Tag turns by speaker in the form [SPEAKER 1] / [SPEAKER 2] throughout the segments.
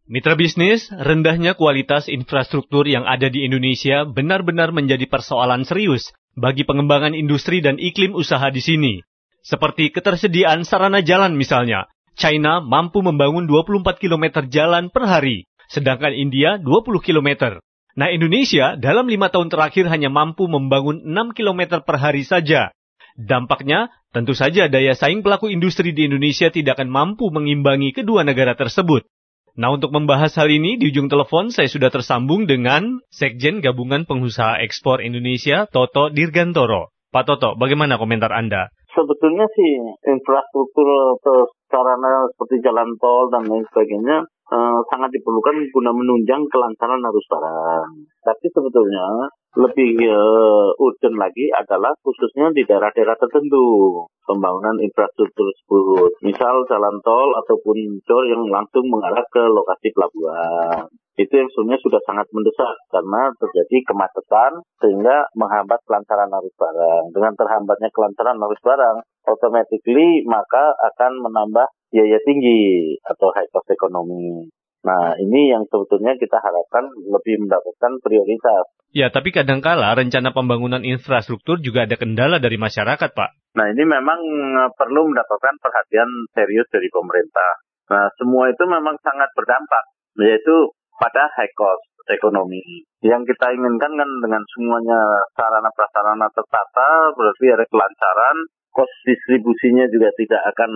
[SPEAKER 1] Mitra bisnis, rendahnya kualitas infrastruktur yang ada di Indonesia benar-benar menjadi persoalan serius bagi pengembangan industri dan iklim usaha di sini. Seperti ketersediaan sarana jalan misalnya, China mampu membangun 24 km jalan per hari, sedangkan India 20 km. Nah, Indonesia dalam 5 tahun terakhir hanya mampu membangun 6 km per hari saja. Dampaknya, tentu saja daya saing pelaku industri di Indonesia tidak akan mampu mengimbangi kedua negara tersebut. Nah, untuk membahas hal ini, di ujung telepon saya sudah tersambung dengan Sekjen Gabungan Pengusaha Ekspor Indonesia, Toto Dirgantoro. Pak Toto, bagaimana komentar Anda?
[SPEAKER 2] Sebetulnya sih infrastruktur atau sarana seperti jalan tol dan lain sebagainya sangat diperlukan guna menunjang kelancaran arus barang. Tapi sebetulnya lebih urgent lagi adalah khususnya di daerah-daerah tertentu pembangunan infrastruktur tersebut. Misal jalan tol ataupun jor yang langsung mengarah ke lokasi pelabuhan. Itu yang sebenarnya sudah sangat mendesak karena terjadi kemacetan sehingga menghambat kelancaran arus barang. Dengan terhambatnya kelancaran arus barang, automatically maka akan menambah biaya tinggi atau high cost ekonomi. Nah, ini yang sebetulnya kita harapkan lebih mendapatkan prioritas.
[SPEAKER 1] Ya, tapi kadangkala rencana pembangunan infrastruktur juga ada kendala dari masyarakat, Pak.
[SPEAKER 2] Nah, ini memang perlu mendapatkan perhatian serius dari pemerintah. Nah, semua itu memang sangat berdampak, yaitu pada high cost ekonomi. Yang kita inginkan kan dengan semuanya sarana-prasarana tertata, berarti ada kelancaran, cost distribusinya juga tidak akan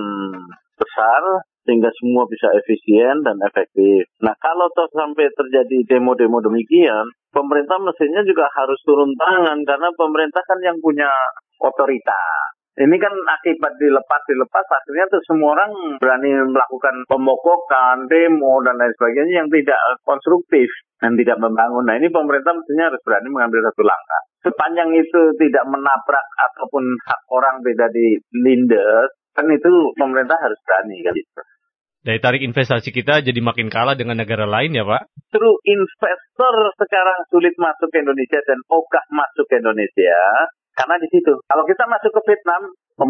[SPEAKER 2] besar, sehingga semua bisa efisien dan efektif. Nah, kalau toh sampai terjadi demo-demo demikian, pemerintah mestinya juga harus turun tangan, karena pemerintah kan yang punya otoritas. Ini kan akibat dilepas, akhirnya tuh semua orang berani melakukan pemogokan, demo, dan lain sebagainya yang tidak konstruktif dan tidak membangun. Nah, ini pemerintah mestinya harus berani mengambil satu langkah. Sepanjang itu tidak menabrak ataupun hak orang tidak dilindas, kan itu pemerintah harus berani kan gitu.
[SPEAKER 1] Daya tarik investasi kita jadi makin kalah dengan negara lain ya, Pak?
[SPEAKER 2] Terus investor sekarang sulit masuk ke Indonesia dan ogah masuk ke Indonesia karena di situ. Kalau kita masuk ke Vietnam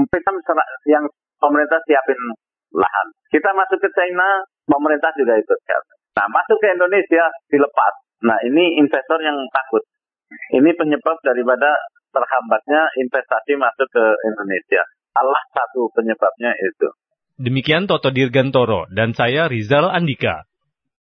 [SPEAKER 2] yang pemerintah siapin lahan. Kita masuk ke China, pemerintah juga ikut. Nah, masuk ke Indonesia dilepas. Nah, ini investor yang takut. Ini penyebab daripada terhambatnya investasi masuk ke Indonesia. Salah satu penyebabnya itu.
[SPEAKER 1] Demikian Toto Dirgantoro dan saya Rizal Andika.